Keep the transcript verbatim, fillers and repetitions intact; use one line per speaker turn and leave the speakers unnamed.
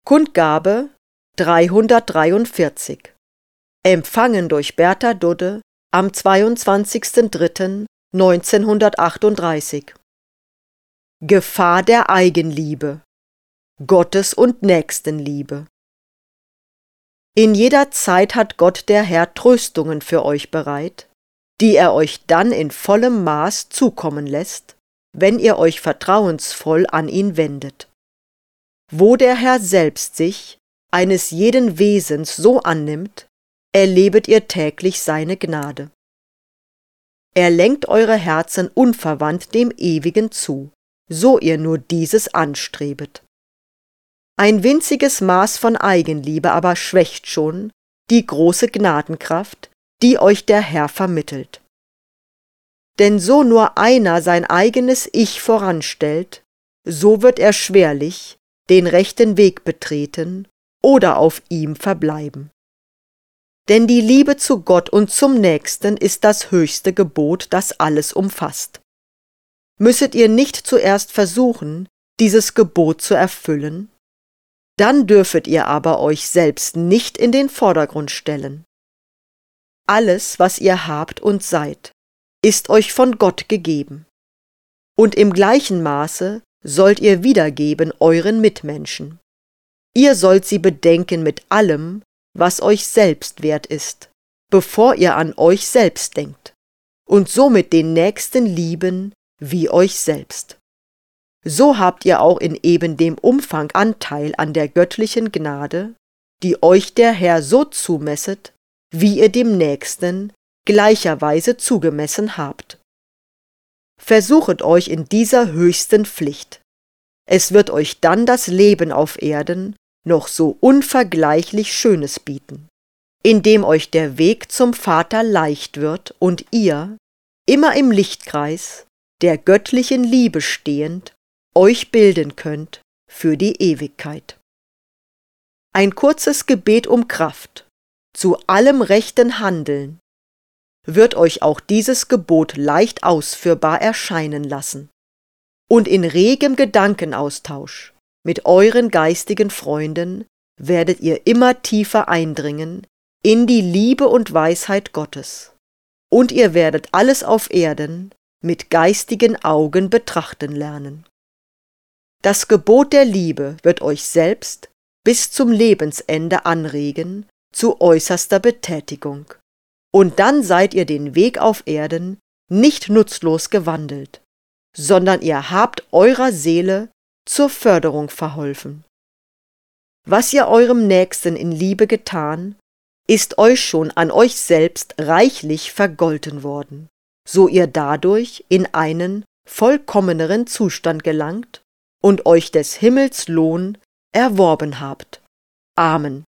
Kundgabe dreihundertdreiundvierzig. Empfangen durch Bertha Dudde am zweiundzwanzigsten dritten neunzehnhundertachtunddreißig. Gefahr der Eigenliebe, Gottes- und Nächstenliebe. In jeder Zeit hat Gott der Herr Tröstungen für euch bereit, die er euch dann in vollem Maß zukommen lässt, wenn ihr euch vertrauensvoll an ihn wendet. Wo der Herr selbst sich eines jeden Wesens so annimmt, erlebet ihr täglich seine Gnade. Er lenkt eure Herzen unverwandt dem Ewigen zu, so ihr nur dieses anstrebet. Ein winziges Maß von Eigenliebe aber schwächt schon die große Gnadenkraft, die euch der Herr vermittelt. Denn so nur einer sein eigenes Ich voranstellt, so wird er schwerlich den rechten Weg betreten oder auf ihm verbleiben. Denn die Liebe zu Gott und zum Nächsten ist das höchste Gebot, das alles umfasst. Müsset ihr nicht zuerst versuchen, dieses Gebot zu erfüllen? Dann dürfet ihr aber euch selbst nicht in den Vordergrund stellen. Alles, was ihr habt und seid, ist euch von Gott gegeben. Und im gleichen Maße sollt ihr wiedergeben euren Mitmenschen. Ihr sollt sie bedenken mit allem, was euch selbst wert ist, bevor ihr an euch selbst denkt, und somit den Nächsten lieben wie euch selbst. So habt ihr auch in eben dem Umfang Anteil an der göttlichen Gnade, die euch der Herr so zumesset, wie ihr dem Nächsten gleicherweise zugemessen habt. Versuchet euch in dieser höchsten Pflicht. Es wird euch dann das Leben auf Erden noch so unvergleichlich Schönes bieten, indem euch der Weg zum Vater leicht wird und ihr, immer im Lichtkreis der göttlichen Liebe stehend, euch bilden könnt für die Ewigkeit. Ein kurzes Gebet um Kraft zu allem rechten Handeln wird euch auch dieses Gebot leicht ausführbar erscheinen lassen. Und in regem Gedankenaustausch mit euren geistigen Freunden werdet ihr immer tiefer eindringen in die Liebe und Weisheit Gottes. Und ihr werdet alles auf Erden mit geistigen Augen betrachten lernen. Das Gebot der Liebe wird euch selbst bis zum Lebensende anregen zu äußerster Betätigung. Und dann seid ihr den Weg auf Erden nicht nutzlos gewandelt, sondern ihr habt eurer Seele zur Förderung verholfen. Was ihr eurem Nächsten in Liebe getan, ist euch schon an euch selbst reichlich vergolten worden, so ihr dadurch in einen vollkommeneren Zustand gelangt und euch des Himmels Lohn erworben habt. Amen.